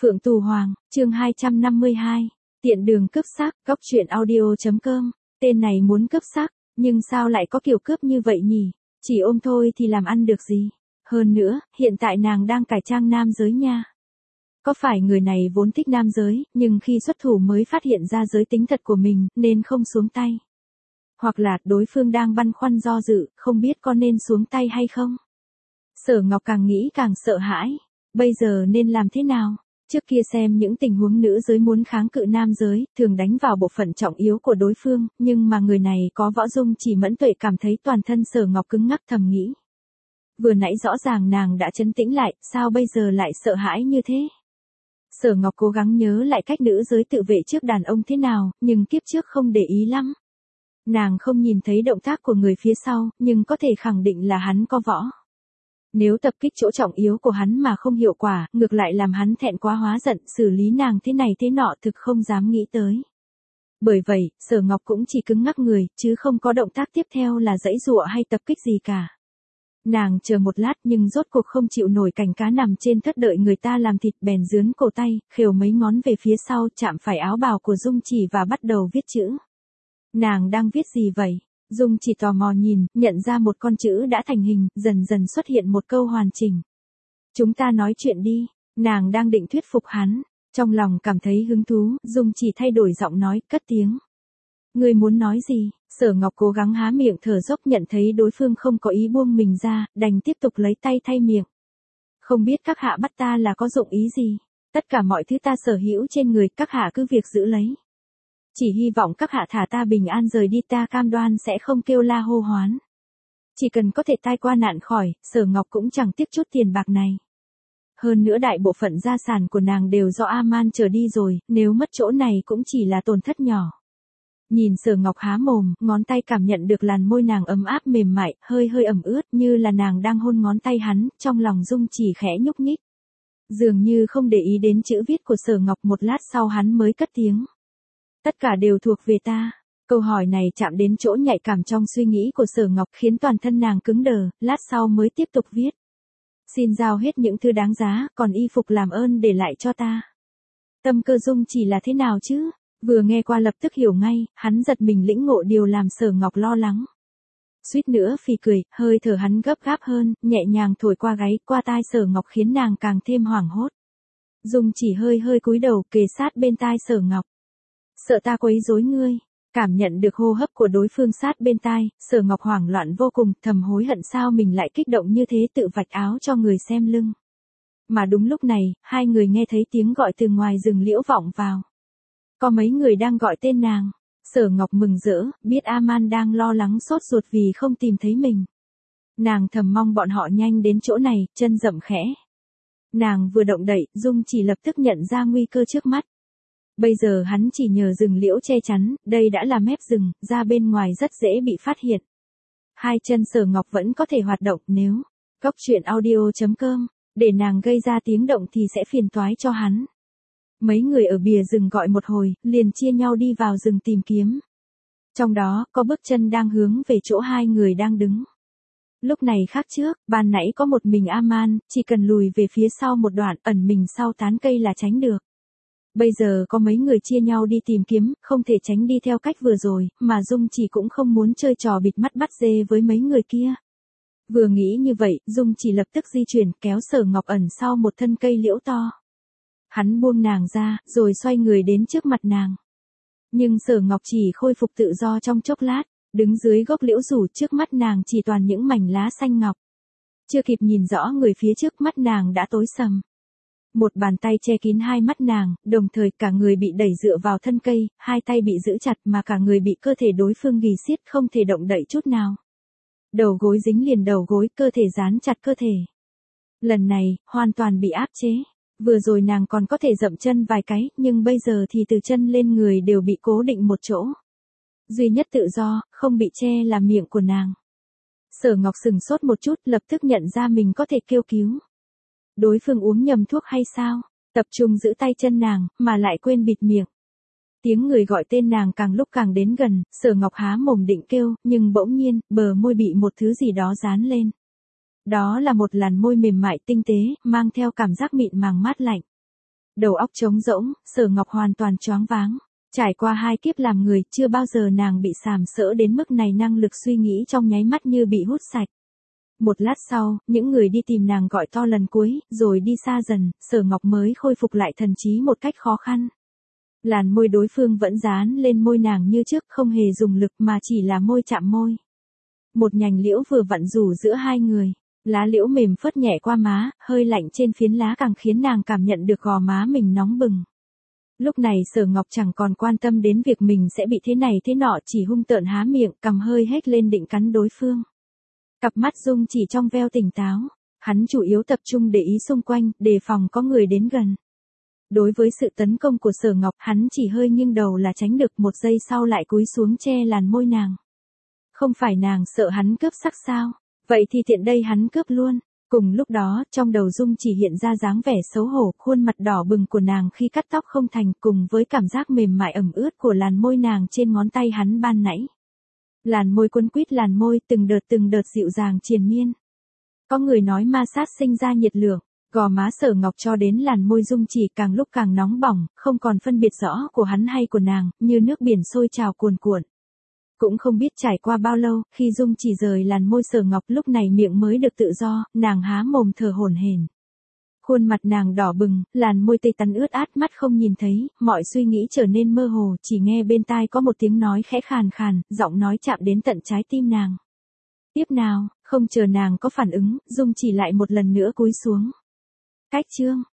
Phượng Tù Hoàng, chương 252, tiện đường cướp xác, góc truyện audio.com, tên này muốn cướp xác, nhưng sao lại có kiểu cướp như vậy nhỉ, chỉ ôm thôi thì làm ăn được gì, hơn nữa, hiện tại nàng đang cải trang nam giới nha. Có phải người này vốn thích nam giới, nhưng khi xuất thủ mới phát hiện ra giới tính thật của mình, nên không xuống tay. Hoặc là đối phương đang băn khoăn do dự, không biết có nên xuống tay hay không. Sở Ngọc càng nghĩ càng sợ hãi, bây giờ nên làm thế nào? Trước kia xem những tình huống nữ giới muốn kháng cự nam giới, thường đánh vào bộ phận trọng yếu của đối phương, nhưng mà người này có võ dung chỉ mẫn tuệ cảm thấy toàn thân Sở Ngọc cứng ngắc thầm nghĩ. Vừa nãy rõ ràng nàng đã trấn tĩnh lại, sao bây giờ lại sợ hãi như thế? Sở Ngọc cố gắng nhớ lại cách nữ giới tự vệ trước đàn ông thế nào, nhưng kiếp trước không để ý lắm. Nàng không nhìn thấy động tác của người phía sau, nhưng có thể khẳng định là hắn có võ. Nếu tập kích chỗ trọng yếu của hắn mà không hiệu quả, ngược lại làm hắn thẹn quá hóa giận, xử lý nàng thế này thế nọ thực không dám nghĩ tới. Bởi vậy, Sở Ngọc cũng chỉ cứng ngắc người, chứ không có động tác tiếp theo là giãy giụa hay tập kích gì cả. Nàng chờ một lát nhưng rốt cuộc không chịu nổi cảnh cá nằm trên thớt đợi người ta làm thịt, bèn dướn cổ tay, khều mấy ngón về phía sau, chạm phải áo bào của Dung Chỉ và bắt đầu viết chữ. Nàng đang viết gì vậy? Dung Chỉ tò mò nhìn, nhận ra một con chữ đã thành hình, dần dần xuất hiện một câu hoàn chỉnh. Chúng ta nói chuyện đi, nàng đang định thuyết phục hắn, trong lòng cảm thấy hứng thú, Dung Chỉ thay đổi giọng nói, cất tiếng. Ngươi muốn nói gì? Sở Ngọc cố gắng há miệng thở dốc, nhận thấy đối phương không có ý buông mình ra, đành tiếp tục lấy tay thay miệng. Không biết các hạ bắt ta là có dụng ý gì? Tất cả mọi thứ ta sở hữu trên người, các hạ cứ việc giữ lấy. Chỉ hy vọng các hạ thả ta bình an rời đi, ta cam đoan sẽ không kêu la hô hoán. Chỉ cần có thể tai qua nạn khỏi, Sở Ngọc cũng chẳng tiếc chút tiền bạc này. Hơn nữa đại bộ phận gia sản của nàng đều do A-man trở đi rồi, nếu mất chỗ này cũng chỉ là tổn thất nhỏ. Nhìn Sở Ngọc há mồm, ngón tay cảm nhận được làn môi nàng ấm áp mềm mại, hơi hơi ẩm ướt như là nàng đang hôn ngón tay hắn, trong lòng Dung Chỉ khẽ nhúc nhích. Dường như không để ý đến chữ viết của Sở Ngọc, một lát sau hắn mới cất tiếng. Tất cả đều thuộc về ta. Câu hỏi này chạm đến chỗ nhạy cảm trong suy nghĩ của Sở Ngọc, khiến toàn thân nàng cứng đờ, lát sau mới tiếp tục viết. Xin giao hết những thứ đáng giá, còn y phục làm ơn để lại cho ta. Tâm cơ Dung Chỉ là thế nào chứ? Vừa nghe qua lập tức hiểu ngay, hắn giật mình lĩnh ngộ điều làm Sở Ngọc lo lắng. Suýt nữa phì cười, hơi thở hắn gấp gáp hơn, nhẹ nhàng thổi qua gáy, qua tai Sở Ngọc khiến nàng càng thêm hoảng hốt. Dung Chỉ hơi hơi cúi đầu kề sát bên tai Sở Ngọc. Sợ ta quấy rối ngươi. Cảm nhận được hô hấp của đối phương sát bên tai, Sở Ngọc hoảng loạn vô cùng, thầm hối hận sao mình lại kích động như thế, tự vạch áo cho người xem lưng. Mà đúng lúc này, hai người nghe thấy tiếng gọi từ ngoài rừng liễu vọng vào. Có mấy người đang gọi tên nàng. Sở Ngọc mừng rỡ, biết A-man đang lo lắng sốt ruột vì không tìm thấy mình. Nàng thầm mong bọn họ nhanh đến chỗ này, chân rậm khẽ. Nàng vừa động đậy, Dung Chỉ lập tức nhận ra nguy cơ trước mắt. Bây giờ hắn chỉ nhờ rừng liễu che chắn, đây đã là mép rừng, ra bên ngoài rất dễ bị phát hiện. Hai chân Sở Ngọc vẫn có thể hoạt động, nếu góc truyện audio.com, để nàng gây ra tiếng động thì sẽ phiền toái cho hắn. Mấy người ở bìa rừng gọi một hồi, liền chia nhau đi vào rừng tìm kiếm. Trong đó, có bước chân đang hướng về chỗ hai người đang đứng. Lúc này khác trước, ban nãy có một mình A-man, chỉ cần lùi về phía sau một đoạn, ẩn mình sau tán cây là tránh được. Bây giờ có mấy người chia nhau đi tìm kiếm, không thể tránh đi theo cách vừa rồi, mà Dung Chỉ cũng không muốn chơi trò bịt mắt bắt dê với mấy người kia. Vừa nghĩ như vậy, Dung Chỉ lập tức di chuyển, kéo Sở Ngọc ẩn sau một thân cây liễu to. Hắn buông nàng ra, rồi xoay người đến trước mặt nàng. Nhưng Sở Ngọc chỉ khôi phục tự do trong chốc lát, đứng dưới gốc liễu rủ, trước mắt nàng chỉ toàn những mảnh lá xanh ngọc. Chưa kịp nhìn rõ người phía trước, mắt nàng đã tối sầm. Một bàn tay che kín hai mắt nàng, đồng thời cả người bị đẩy dựa vào thân cây, hai tay bị giữ chặt mà cả người bị cơ thể đối phương ghì siết, không thể động đậy chút nào. Đầu gối dính liền đầu gối, cơ thể dán chặt cơ thể. Lần này, hoàn toàn bị áp chế. Vừa rồi nàng còn có thể dậm chân vài cái, nhưng bây giờ thì từ chân lên người đều bị cố định một chỗ. Duy nhất tự do, không bị che là miệng của nàng. Sở Ngọc sừng sốt một chút, lập tức nhận ra mình có thể kêu cứu. Đối phương uống nhầm thuốc hay sao? Tập trung giữ tay chân nàng, mà lại quên bịt miệng. Tiếng người gọi tên nàng càng lúc càng đến gần, Sở Ngọc há mồm định kêu, nhưng bỗng nhiên, bờ môi bị một thứ gì đó dán lên. Đó là một làn môi mềm mại tinh tế, mang theo cảm giác mịn màng mát lạnh. Đầu óc trống rỗng, Sở Ngọc hoàn toàn choáng váng. Trải qua 2 kiếp làm người, chưa bao giờ nàng bị sàm sỡ đến mức này, năng lực suy nghĩ trong nháy mắt như bị hút sạch. Một lát sau, những người đi tìm nàng gọi to lần cuối, rồi đi xa dần, Sở Ngọc mới khôi phục lại thần trí một cách khó khăn. Làn môi đối phương vẫn dán lên môi nàng như trước, không hề dùng lực mà chỉ là môi chạm môi. Một nhành liễu vừa vặn rủ giữa hai người. Lá liễu mềm phớt nhẹ qua má, hơi lạnh trên phiến lá càng khiến nàng cảm nhận được gò má mình nóng bừng. Lúc này Sở Ngọc chẳng còn quan tâm đến việc mình sẽ bị thế này thế nọ, chỉ hung tợn há miệng, cằm hơi hét lên định cắn đối phương. Cặp mắt Dung chỉ trong veo tỉnh táo, hắn chủ yếu tập trung để ý xung quanh, đề phòng có người đến gần. Đối với sự tấn công của Sở Ngọc, hắn chỉ hơi nghiêng đầu là tránh được, một giây sau lại cúi xuống che làn môi nàng. Không phải nàng sợ hắn cướp sắc sao? Vậy thì tiện đây hắn cướp luôn. Cùng lúc đó, trong đầu Dung chỉ hiện ra dáng vẻ xấu hổ, khuôn mặt đỏ bừng của nàng khi cắt tóc không thành, cùng với cảm giác mềm mại ẩm ướt của làn môi nàng trên ngón tay hắn ban nãy. Làn môi quấn quýt làn môi, từng đợt dịu dàng triền miên. Có người nói ma sát sinh ra nhiệt lượng, gò má Sở Ngọc cho đến làn môi Dung chỉ càng lúc càng nóng bỏng, không còn phân biệt rõ của hắn hay của nàng, như nước biển sôi trào cuồn cuộn. Cũng không biết trải qua bao lâu, khi Dung chỉ rời làn môi Sở Ngọc, lúc này miệng mới được tự do, nàng há mồm thở hổn hển. Khuôn mặt nàng đỏ bừng, làn môi tê tắn ướt át, mắt không nhìn thấy, mọi suy nghĩ trở nên mơ hồ, chỉ nghe bên tai có một tiếng nói khẽ khàn khàn, giọng nói chạm đến tận trái tim nàng. Tiếp nào, không chờ nàng có phản ứng, Dung chỉ lại một lần nữa cúi xuống. Cách chương